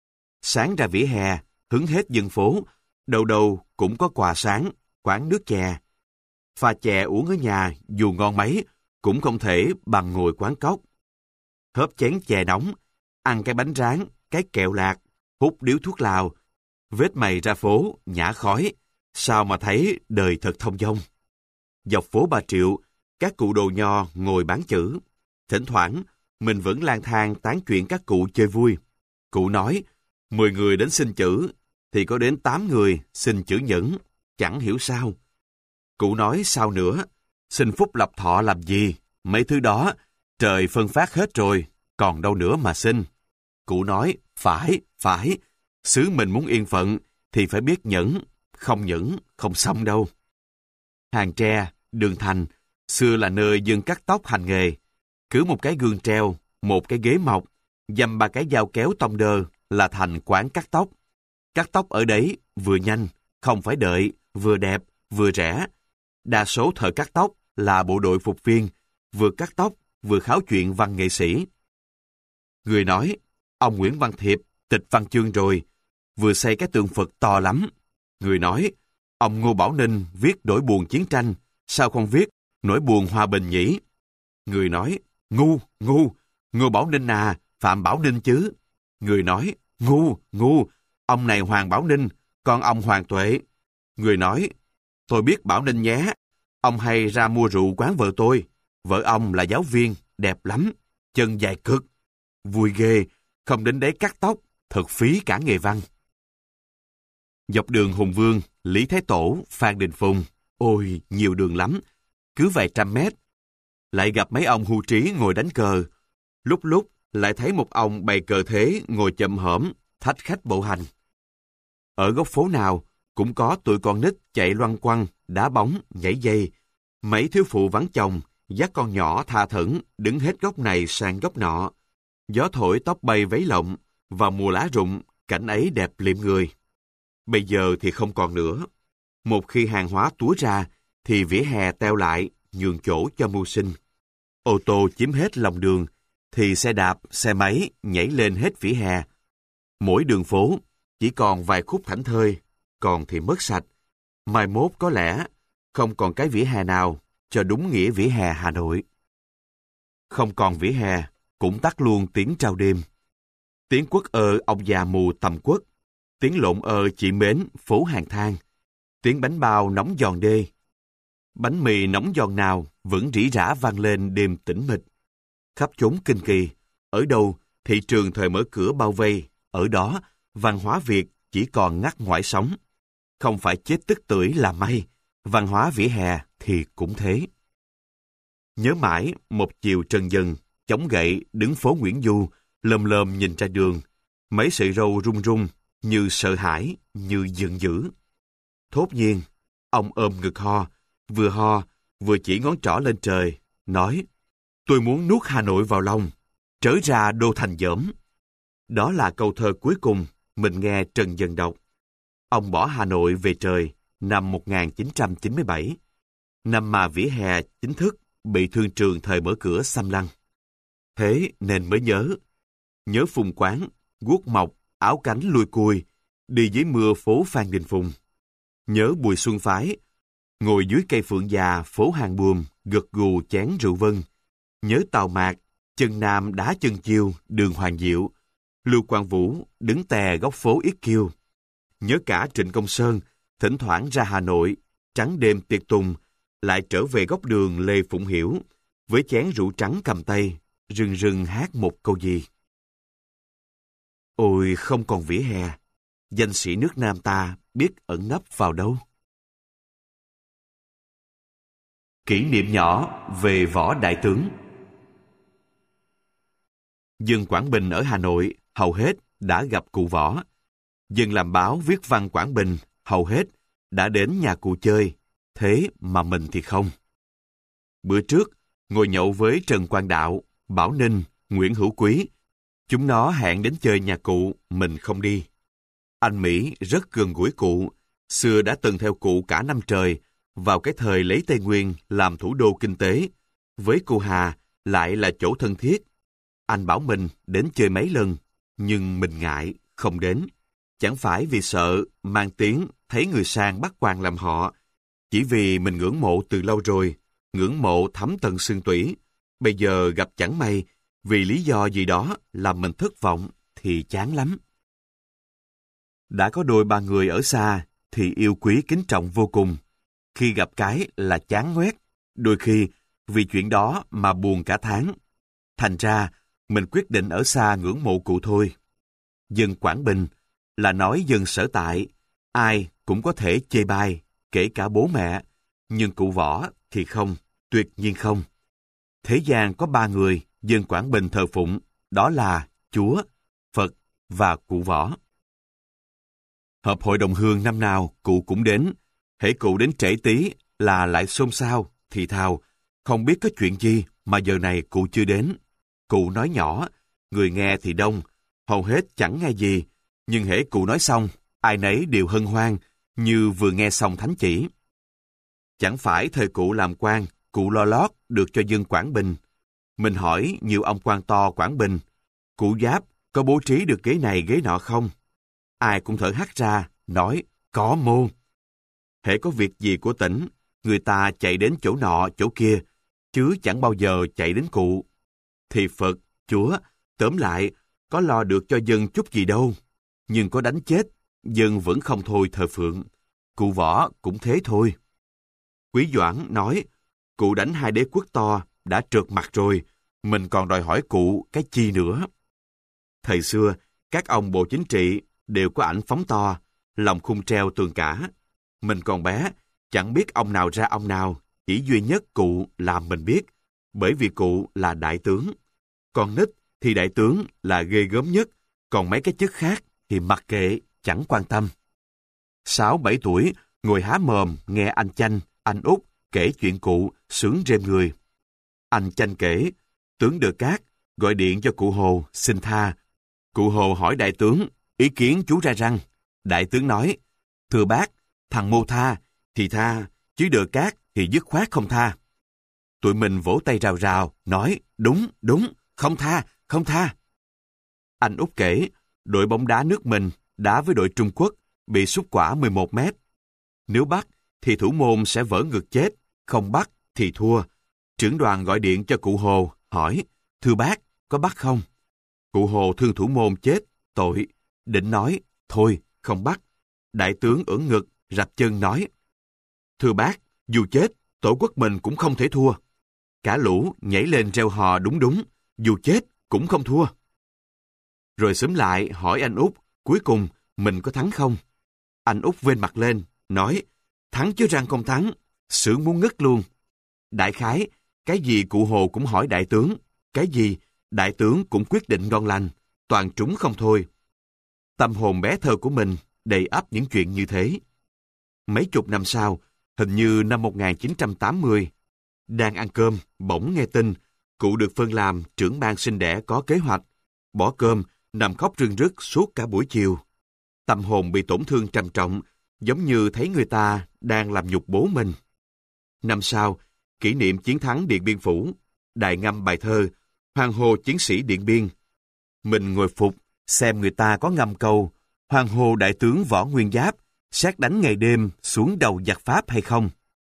Sáng ra vỉa hè, hứng hết dân phố, đầu đầu cũng có quà sáng, quán nước chè. Pha chè uống ở nhà, dù ngon mấy, cũng không thể bằng ngồi quán cóc. Hớp chén chè nóng, ăn cái bánh rán, cái kẹo lạc, hút điếu thuốc lào, vết mày ra phố, nhả khói, sao mà thấy đời thật thông dong. Dọc phố Bà Triệu, các cụ đồ nho ngồi bán chữ. Thỉnh thoảng, mình vẫn lang thang tán chuyện các cụ chơi vui. Cụ nói, mười người đến xin chữ, thì có đến tám người xin chữ nhẫn, chẳng hiểu sao. Cụ nói sao nữa, xin phúc lập thọ làm gì, mấy thứ đó, trời phân phát hết rồi, còn đâu nữa mà xin. Cụ nói, phải, phải, xứ mình muốn yên phận, thì phải biết nhẫn, không nhẫn, không xong đâu. Hàng Tre, Đường Thành, xưa là nơi dân cắt tóc hành nghề. Cứ một cái gương treo, một cái ghế mọc, dăm ba cái dao kéo tông đơ là thành quán cắt tóc. Cắt tóc ở đấy vừa nhanh, không phải đợi, vừa đẹp, vừa rẻ. Đa số thợ cắt tóc là bộ đội phục viên, vừa cắt tóc, vừa kháo chuyện văn nghệ sĩ. Người nói, ông Nguyễn Văn Thiệp tịch văn chương rồi, vừa xây cái tượng Phật to lắm. Người nói, ông Ngô Bảo Ninh viết nỗi buồn chiến tranh, sao không viết nỗi buồn hòa bình nhỉ? Người nói, ngu, ngu, Ngô Bảo Ninh à, Phạm Bảo Ninh chứ. Người nói, ngu, ngu, ông này Hoàng Bảo Ninh, con ông Hoàng Tuệ. Người nói, tôi biết Bảo Ninh nhé, ông hay ra mua rượu quán vợ tôi. Vợ ông là giáo viên, đẹp lắm, chân dài cực. Vui ghê, không đến đấy cắt tóc, thật phí cả nghề văn. Dọc đường Hùng Vương, Lý Thái Tổ, Phan Đình Phùng, ôi, nhiều đường lắm, cứ vài trăm mét. Lại gặp mấy ông hưu trí ngồi đánh cờ. Lúc lúc lại thấy một ông bày cờ thế ngồi chậm hổm, thách khách bộ hành. Ở góc phố nào cũng có tụi con nít chạy loăng quăng, đá bóng, nhảy dây. Mấy thiếu phụ vắng chồng, dắt con nhỏ tha thẩn, đứng hết góc này sang góc nọ. Gió thổi tóc bay váy lộng, vào mùa lá rụng, cảnh ấy đẹp liệm người. Bây giờ thì không còn nữa. Một khi hàng hóa túa ra, thì vỉa hè teo lại, nhường chỗ cho mưu sinh. Ô tô chiếm hết lòng đường, thì xe đạp, xe máy nhảy lên hết vỉa hè. Mỗi đường phố chỉ còn vài khúc thảnh thơi, còn thì mất sạch. Mai mốt có lẽ không còn cái vỉa hè nào cho đúng nghĩa vỉa hè Hà Nội. Không còn vỉa hè, cũng tắt luôn tiếng trao đêm. Tiếng quất ơ ông già mù tầm quất, tiếng lộn ơ chị mến phố hàng than, tiếng bánh bao nóng giòn đê. Bánh mì nóng giòn nào vẫn rỉ rả vang lên đêm tĩnh mịch. Khắp chốn kinh kỳ, ở đâu thị trường thời mở cửa bao vây, ở đó văn hóa Việt chỉ còn ngắt ngoại sóng. Không phải chết tức tưởi là may, văn hóa vỉa hè thì cũng thế. Nhớ mãi một chiều trần dần, chống gậy đứng phố Nguyễn Du, lơm lơm nhìn ra đường, mấy sợi râu rung rung, như sợ hãi, như giận dữ. Thốt nhiên, ông ôm ngực ho, vừa ho, vừa chỉ ngón trỏ lên trời, nói, tôi muốn nuốt Hà Nội vào lòng, trở ra đô thành dởm. Đó là câu thơ cuối cùng mình nghe Trần Dần đọc. Ông bỏ Hà Nội về trời năm một nghìn chín trăm chín mươi bảy, năm mà vỉa hè chính thức bị thương trường thời mở cửa xâm lăng. Thế nên mới nhớ, nhớ Phùng Quán, guốc mộc, áo cánh lui cui, đi dưới mưa phố Phan Đình Phùng. Nhớ Bùi Xuân Phái, ngồi dưới cây phượng già phố hàng buồm, gật gù chén rượu vân. Nhớ Tào Mạt, chân Nam đá chân chiêu, đường Hoàng Diệu. Lưu Quang Vũ đứng tè góc phố Yết Kiêu. Nhớ cả Trịnh Công Sơn, thỉnh thoảng ra Hà Nội, trắng đêm tiệc tùng, lại trở về góc đường Lê Phụng Hiểu, với chén rượu trắng cầm tay, rưng rưng hát một câu gì. Ôi không còn vỉa hè, danh sĩ nước Nam ta biết ẩn nấp vào đâu. Kỷ niệm nhỏ về Võ Đại Tướng. Dân Quảng Bình ở Hà Nội hầu hết đã gặp cụ Võ. Dân làm báo viết văn Quảng Bình hầu hết đã đến nhà cụ chơi, thế mà mình thì không. Bữa trước, ngồi nhậu với Trần Quang Đạo, Bảo Ninh, Nguyễn Hữu Quý, chúng nó hẹn đến chơi nhà cụ, mình không đi. Anh Mỹ rất gần gũi cụ, xưa đã từng theo cụ cả năm trời, vào cái thời lấy Tây Nguyên làm thủ đô kinh tế. Với cô Hà lại là chỗ thân thiết. Anh bảo mình đến chơi mấy lần, nhưng mình ngại, không đến. Chẳng phải vì sợ mang tiếng thấy người sang bắt quan làm họ, chỉ vì mình ngưỡng mộ từ lâu rồi, ngưỡng mộ thấm tận xương tủy. Bây giờ gặp chẳng may, vì lý do gì đó làm mình thất vọng thì chán lắm. Đã có đôi ba người ở xa thì yêu quý kính trọng vô cùng. Khi gặp cái là chán ngoét, đôi khi vì chuyện đó mà buồn cả tháng. Thành ra, mình quyết định ở xa ngưỡng mộ cụ thôi. Dân Quảng Bình là nói dân sở tại, ai cũng có thể chê bai, kể cả bố mẹ, nhưng cụ Võ thì không, tuyệt nhiên không. Thế gian có ba người dân Quảng Bình thờ phụng, đó là Chúa, Phật và cụ Võ. Họp hội đồng hương năm nào cụ cũng đến, hễ cụ đến trễ tí là lại xôn xao, thì thào, không biết có chuyện gì mà giờ này cụ chưa đến. Cụ nói nhỏ, người nghe thì đông, hầu hết chẳng nghe gì, nhưng hễ cụ nói xong, ai nấy đều hân hoan, như vừa nghe xong thánh chỉ. Chẳng phải thời cụ làm quan, cụ lo lót được cho dân Quảng Bình. Mình hỏi nhiều ông quan to Quảng Bình, cụ Giáp có bố trí được ghế này ghế nọ không? Ai cũng thở hắt ra, nói, có mô. Hễ có việc gì của tỉnh, người ta chạy đến chỗ nọ chỗ kia, chứ chẳng bao giờ chạy đến cụ. Thì Phật, Chúa, tóm lại, có lo được cho dân chút gì đâu. Nhưng có đánh chết, dân vẫn không thôi thờ phượng. Cụ Võ cũng thế thôi. Quý Doãn nói, cụ đánh hai đế quốc to, đã trượt mặt rồi, mình còn đòi hỏi cụ cái chi nữa. Thời xưa, các ông bộ chính trị đều có ảnh phóng to, lòng khung treo tường cả. Mình còn bé, chẳng biết ông nào ra ông nào, chỉ duy nhất cụ làm mình biết, bởi vì cụ là đại tướng. Còn nít thì đại tướng là ghê gớm nhất, còn mấy cái chức khác thì mặc kệ, chẳng quan tâm. Sáu bảy tuổi, ngồi há mồm nghe anh Chanh, anh Út kể chuyện cụ, sướng rêm người. Anh Chanh kể, tướng Đờ Cát gọi điện cho cụ Hồ xin tha. Cụ Hồ hỏi đại tướng, ý kiến chú ra răng. Đại tướng nói, thưa bác, thằng Mô tha thì tha, chứ Đờ Cát thì dứt khoát không tha. Tụi mình vỗ tay rào rào, nói, đúng, đúng, không tha, không tha. Anh Út kể, đội bóng đá nước mình đá với đội Trung Quốc bị sút quả mười một mét. Nếu bắt thì thủ môn sẽ vỡ ngực chết, không bắt thì thua. Trưởng đoàn gọi điện cho cụ Hồ, hỏi, thưa bác, có bắt không? Cụ Hồ thương thủ môn chết, tội, định nói, thôi, không bắt. Đại tướng ưỡn ngực, rạch chân nói, thưa bác, dù chết, tổ quốc mình cũng không thể thua. Cả lũ nhảy lên reo hò đúng đúng, dù chết cũng không thua. Rồi xúm lại hỏi anh Út, cuối cùng mình có thắng không? Anh Út vênh mặt lên, nói, thắng chứ răng không thắng, sướng muốn ngất luôn. Đại khái, cái gì cụ Hồ cũng hỏi đại tướng, cái gì đại tướng cũng quyết định ngon lành, toàn trúng không thôi. Tâm hồn bé thơ của mình đầy ắp những chuyện như thế. Mấy chục năm sau, hình như năm một nghìn chín trăm tám mươi, đang ăn cơm, bỗng nghe tin, cụ được phân làm trưởng ban sinh đẻ có kế hoạch, bỏ cơm, nằm khóc rưng rức suốt cả buổi chiều. Tâm hồn bị tổn thương trầm trọng, giống như thấy người ta đang làm nhục bố mình. Năm sau, kỷ niệm chiến thắng Điện Biên Phủ, đài ngâm bài thơ, hoan hô chiến sĩ Điện Biên. Mình ngồi phục, xem người ta có ngâm câu, hoan hô đại tướng Võ Nguyên Giáp, sát đánh ngày đêm xuống đầu giặc Pháp hay không,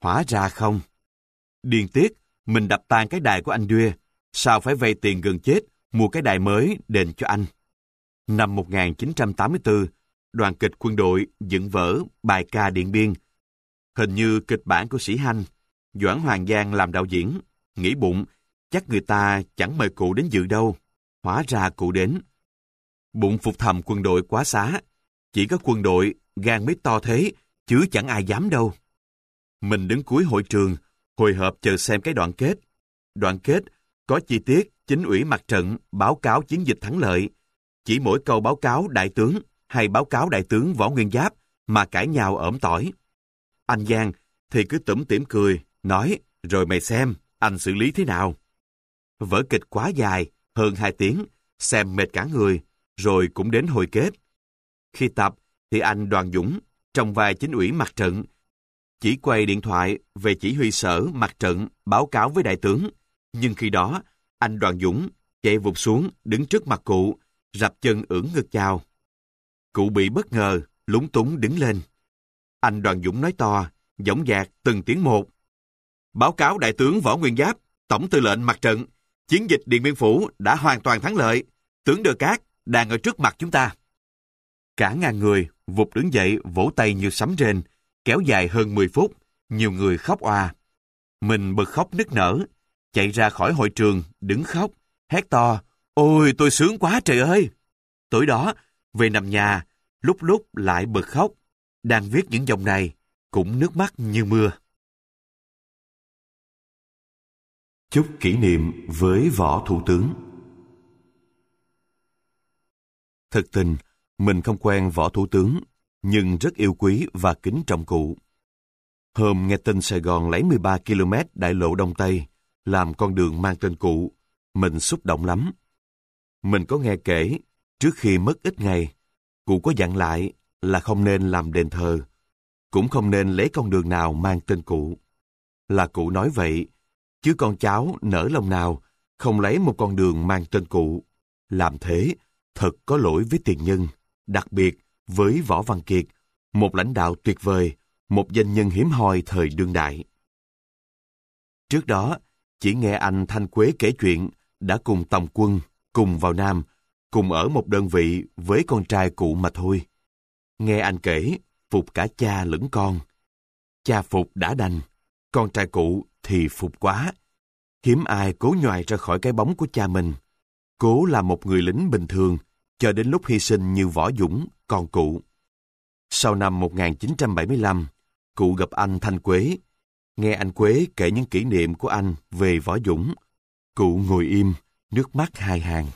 Hóa ra không. Điên tiết, mình đập tan cái đài của anh Duy, sao phải vay tiền gần chết, mua cái đài mới đền cho anh. Năm một nghìn chín trăm tám mươi tư, đoàn kịch quân đội dựng vở bài ca Điện Biên. Hình như kịch bản của Sĩ Hanh, Doãn Hoàng Giang làm đạo diễn, nghĩ bụng, chắc người ta chẳng mời cụ đến dự đâu. Hóa ra cụ đến. Bụng phục thầm quân đội quá xá, chỉ có quân đội gan mới to thế, chứ chẳng ai dám đâu. Mình đứng cuối hội trường, hồi hộp chờ xem cái đoạn kết. Đoạn kết có chi tiết chính ủy mặt trận báo cáo chiến dịch thắng lợi. Chỉ mỗi câu báo cáo đại tướng hay báo cáo đại tướng Võ Nguyên Giáp mà cãi nhau ỏm tỏi. Anh Giang thì cứ tủm tỉm cười, nói, rồi mày xem, anh xử lý thế nào. Vở kịch quá dài, hơn hai tiếng, xem mệt cả người, rồi cũng đến hồi kết. Khi tập thì anh Đoàn Dũng, trong vai chính ủy mặt trận, chỉ quay điện thoại về chỉ huy sở mặt trận báo cáo với đại tướng. Nhưng khi đó, anh Đoàn Dũng chạy vụt xuống đứng trước mặt cụ, rập chân ưỡn ngực chào. Cụ bị bất ngờ, lúng túng đứng lên. Anh Đoàn Dũng nói to, dõng dạc từng tiếng một. Báo cáo đại tướng Võ Nguyên Giáp, tổng tư lệnh mặt trận, chiến dịch Điện Biên Phủ đã hoàn toàn thắng lợi. Tướng Đờ Cát đang ở trước mặt chúng ta. Cả ngàn người vụt đứng dậy vỗ tay như sấm rền, kéo dài hơn mười phút, nhiều người khóc òa. Mình bật khóc nức nở, chạy ra khỏi hội trường, đứng khóc, hét to, ôi tôi sướng quá trời ơi! Tối đó, về nằm nhà, lúc lúc lại bật khóc, đang viết những dòng này, cũng nước mắt như mưa. Chúc kỷ niệm với Võ Thủ tướng. Thực tình, mình không quen Võ Thủ tướng, nhưng rất yêu quý và kính trọng cụ. Hôm nghe tin Sài Gòn lấy mười ba ki lô mét đại lộ Đông Tây, làm con đường mang tên cụ, mình xúc động lắm. Mình có nghe kể, trước khi mất ít ngày, cụ có dặn lại là không nên làm đền thờ, cũng không nên lấy con đường nào mang tên cụ. Là cụ nói vậy, chứ con cháu nỡ lòng nào không lấy một con đường mang tên cụ. Làm thế, thật có lỗi với tiền nhân, đặc biệt với Võ Văn Kiệt, một lãnh đạo tuyệt vời, một danh nhân hiếm hoi thời đương đại. Trước đó, chỉ nghe anh Thanh Quế kể chuyện đã cùng tòng quân, cùng vào Nam, cùng ở một đơn vị với con trai cụ mà thôi. Nghe anh kể, phục cả cha lẫn con. Cha phục đã đành, con trai cụ thì phục quá. Hiếm ai cố nhoài ra khỏi cái bóng của cha mình. Cố là một người lính bình thường, cho đến lúc hy sinh như Võ Dũng, con cụ. Sau năm một nghìn chín trăm bảy mươi lăm, cụ gặp anh Thanh Quế. Nghe anh Quế kể những kỷ niệm của anh về Võ Dũng, cụ ngồi im, nước mắt hai hàng.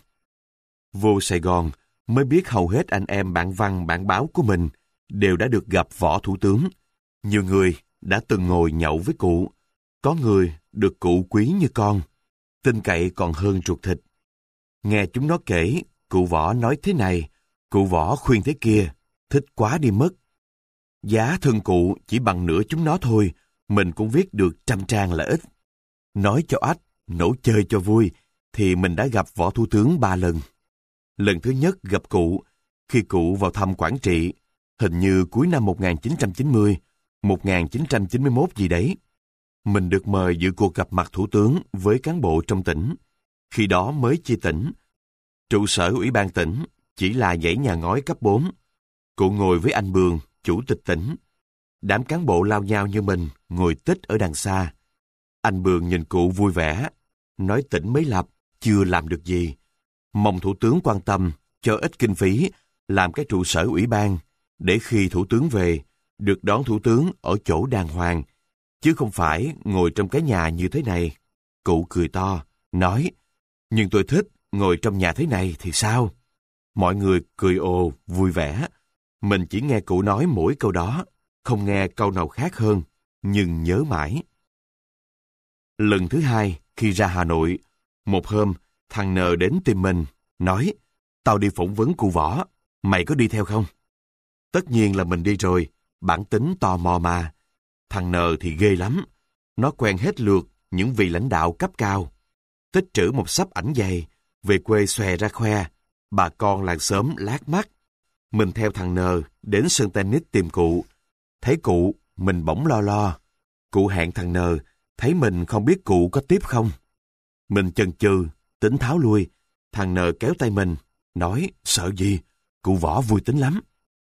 Vô Sài Gòn mới biết hầu hết anh em bạn văn bạn báo của mình đều đã được gặp Võ Thủ tướng. Nhiều người đã từng ngồi nhậu với cụ. Có người được cụ quý như con, tin cậy còn hơn ruột thịt. Nghe chúng nó kể, cụ Võ nói thế này, cụ Võ khuyên thế kia, thích quá đi mất. Giá thân cụ chỉ bằng nửa chúng nó thôi, mình cũng viết được trăm trang là ít. Nói cho ách, nổ chơi cho vui, thì mình đã gặp Võ Thủ tướng ba lần. Lần thứ nhất gặp cụ, khi cụ vào thăm Quảng Trị, hình như cuối năm một nghìn chín trăm chín mươi, một nghìn chín trăm chín mươi mốt gì đấy. Mình được mời dự cuộc gặp mặt thủ tướng với cán bộ trong tỉnh. Khi đó mới chia tỉnh. Trụ sở ủy ban tỉnh chỉ là dãy nhà ngói cấp bốn. Cụ ngồi với anh Bường, chủ tịch tỉnh. Đám cán bộ lao nhau như mình, ngồi tích ở đằng xa. Anh Bường nhìn cụ vui vẻ, nói tỉnh mới lập, chưa làm được gì. Mong thủ tướng quan tâm, cho ít kinh phí, làm cái trụ sở ủy ban, để khi thủ tướng về, được đón thủ tướng ở chỗ đàng hoàng, chứ không phải ngồi trong cái nhà như thế này. Cụ cười to, nói, nhưng tôi thích ngồi trong nhà thế này thì sao? Mọi người cười ồ, vui vẻ. Mình chỉ nghe cụ nói mỗi câu đó, không nghe câu nào khác hơn, nhưng nhớ mãi. Lần thứ hai, khi ra Hà Nội, một hôm, thằng N đến tìm mình, nói, tao đi phỏng vấn cụ Võ, mày có đi theo không? Tất nhiên là mình đi rồi, bản tính tò mò mà. Thằng N thì ghê lắm, nó quen hết lượt những vị lãnh đạo cấp cao. Tích trữ một xấp ảnh dày, về quê xòe ra khoe, bà con làng xóm lác mắt. Mình theo thằng N đến sân tennis tìm cụ. Thấy cụ, mình bỗng lo lo. Cụ hẹn thằng N, thấy mình không biết cụ có tiếp không. Mình chần chừ, tính tháo lui. Thằng N kéo tay mình, nói sợ gì, cụ Võ vui tính lắm.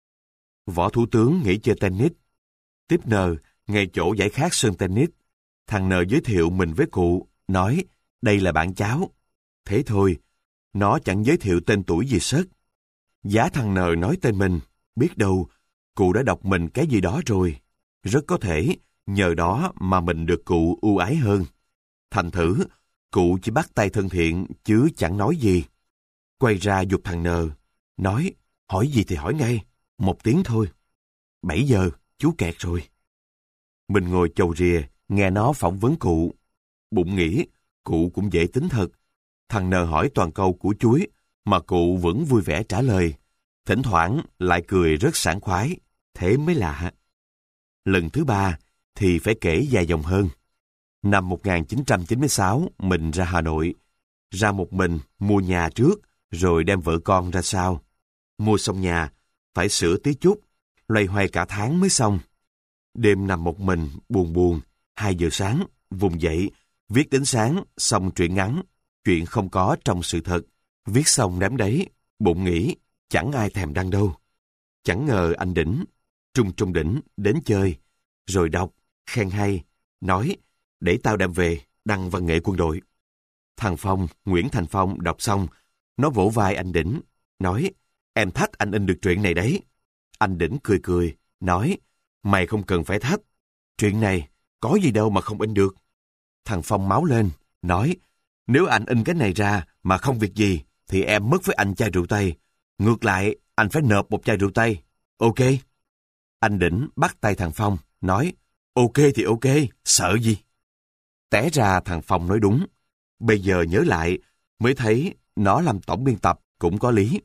Võ thủ tướng nghỉ chơi tennis. Tiếp N, ngay chỗ giải khát sân tennis. Thằng N giới thiệu mình với cụ, nói đây là bạn cháu. Thế thôi, nó chẳng giới thiệu tên tuổi gì sớt. Giá thằng N nói tên mình, biết đâu cụ đã đọc mình cái gì đó rồi. Rất có thể nhờ đó mà mình được cụ ưu ái hơn. Thành thử, cụ chỉ bắt tay thân thiện chứ chẳng nói gì. Quay ra giục thằng N, nói hỏi gì thì hỏi ngay, một tiếng thôi. Bảy giờ, chú kẹt rồi. Mình ngồi chầu rìa, nghe nó phỏng vấn cụ. Bụng nghĩ, cụ cũng dễ tính thật. Thằng N hỏi toàn câu của chuối, mà cụ vẫn vui vẻ trả lời. Thỉnh thoảng lại cười rất sảng khoái, thế mới lạ. Lần thứ ba thì phải kể dài dòng hơn. Năm một nghìn chín trăm chín mươi sáu, mình ra Hà Nội. Ra một mình, mua nhà trước, rồi đem vợ con ra sau. Mua xong nhà, phải sửa tí chút, loay hoay cả tháng mới xong. Đêm nằm một mình, buồn buồn, hai giờ sáng, vùng dậy, viết đến sáng, xong truyện ngắn, chuyện không có trong sự thật. Viết xong đám đấy, bụng nghĩ, chẳng ai thèm đăng đâu. Chẳng ngờ anh Đỉnh, Trung Trung Đỉnh, đến chơi, rồi đọc, khen hay, nói, để tao đem về, đăng văn nghệ quân đội. Thằng Phong, Nguyễn Thành Phong đọc xong, nó vỗ vai anh Đỉnh, nói, em thách anh in được truyện này đấy. Anh Đỉnh cười cười, nói, mày không cần phải thách, chuyện này có gì đâu mà không in được. Thằng Phong máu lên, nói, nếu anh in cái này ra mà không việc gì, thì em mất với anh chai rượu Tây. Ngược lại, anh phải nộp một chai rượu Tây. Ok. Anh Đỉnh bắt tay thằng Phong, nói, ok thì ok, sợ gì. Té ra thằng Phong nói đúng. Bây giờ nhớ lại, mới thấy nó làm tổng biên tập cũng có lý.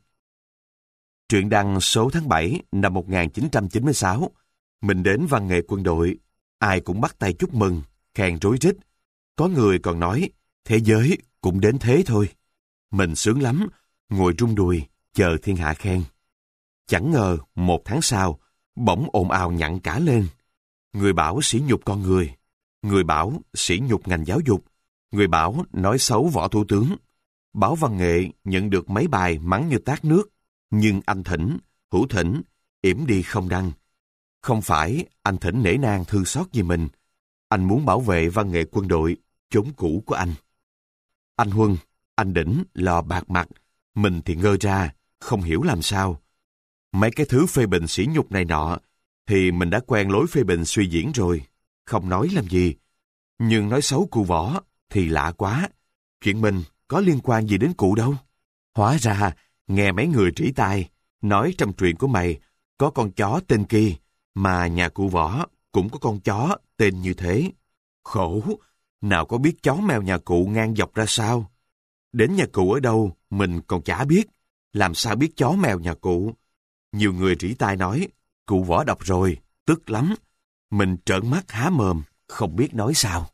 Truyện đăng số tháng bảy năm một nghìn chín trăm chín mươi sáu, mình đến văn nghệ quân đội, ai cũng bắt tay chúc mừng, khen rối rít. Có người còn nói, thế giới cũng đến thế thôi. Mình sướng lắm, ngồi rung đùi, chờ thiên hạ khen. Chẳng ngờ, một tháng sau, bỗng ồn ào nhặng cả lên. Người bảo sỉ nhục con người, người bảo sỉ nhục ngành giáo dục, người bảo nói xấu Võ Thủ tướng. Báo văn nghệ nhận được mấy bài mắng như tát nước, nhưng anh Thỉnh, Hữu Thỉnh, yểm đi không đăng. Không phải anh Thỉnh nể nang thương xót gì mình, anh muốn bảo vệ văn nghệ quân đội, chốn cũ của anh. Anh Huân, anh Đỉnh lò bạc mặt, mình thì ngơ ra, không hiểu làm sao. Mấy cái thứ phê bình sỉ nhục này nọ, thì mình đã quen lối phê bình suy diễn rồi, không nói làm gì. Nhưng nói xấu cụ Võ thì lạ quá, chuyện mình có liên quan gì đến cụ đâu. Hóa ra, nghe mấy người trĩ tai, nói trong truyện của mày, có con chó tên Kỳ, mà nhà cụ Võ cũng có con chó tên như thế. Khổ, nào có biết chó mèo nhà cụ ngang dọc ra sao. Đến nhà cụ ở đâu, mình còn chả biết, làm sao biết chó mèo nhà cụ. Nhiều người trĩ tai nói, cụ Võ đọc rồi, tức lắm. Mình trợn mắt há mồm, không biết nói sao.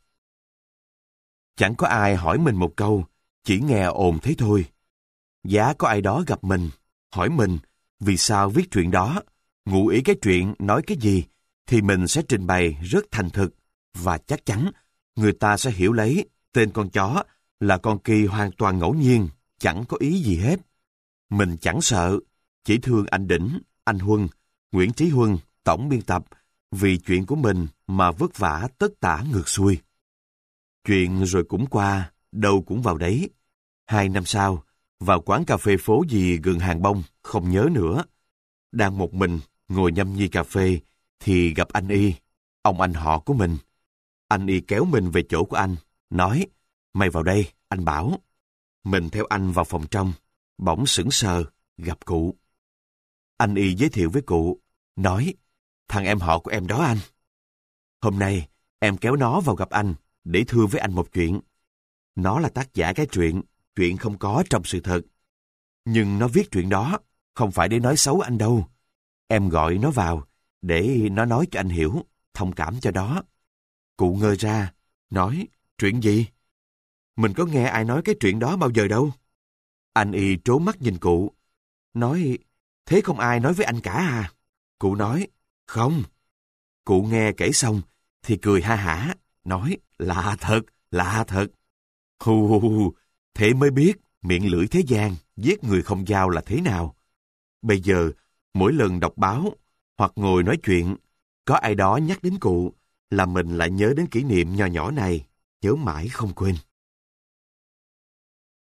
Chẳng có ai hỏi mình một câu, chỉ nghe ồn thế thôi. Giá có ai đó gặp mình, hỏi mình vì sao viết chuyện đó, ngụ ý cái chuyện nói cái gì, thì mình sẽ trình bày rất thành thực, và chắc chắn người ta sẽ hiểu lấy tên con chó là con Kỳ hoàn toàn ngẫu nhiên, chẳng có ý gì hết. Mình chẳng sợ, chỉ thương anh Đỉnh, anh Huân, Nguyễn Trí Huân, tổng biên tập, vì chuyện của mình mà vất vả tất tả ngược xuôi. Chuyện rồi cũng qua, đâu cũng vào đấy. Hai năm sau, vào quán cà phê phố gì gần Hàng Bông, không nhớ nữa. Đang một mình, ngồi nhâm nhi cà phê, thì gặp anh Y, ông anh họ của mình. Anh Y kéo mình về chỗ của anh, nói, mày vào đây, anh bảo. Mình theo anh vào phòng trong, bỗng sững sờ, gặp cụ. Anh Y giới thiệu với cụ, nói, thằng em họ của em đó anh. Hôm nay, em kéo nó vào gặp anh, để thưa với anh một chuyện. Nó là tác giả cái truyện, chuyện không có trong sự thật. Nhưng nó viết chuyện đó, không phải để nói xấu anh đâu. Em gọi nó vào, để nó nói cho anh hiểu, thông cảm cho đó. Cụ ngơ ra, nói, chuyện gì? Mình có nghe ai nói cái chuyện đó bao giờ đâu. Anh Y trố mắt nhìn cụ, nói, thế không ai nói với anh cả à? Cụ nói, không. Cụ nghe kể xong, thì cười ha hả, nói lạ thật, lạ thật. Hù hù hù, thế mới biết miệng lưỡi thế gian, giết người không dao là thế nào. Bây giờ, mỗi lần đọc báo hoặc ngồi nói chuyện, có ai đó nhắc đến cụ, là mình lại nhớ đến kỷ niệm nho nhỏ này, nhớ mãi không quên.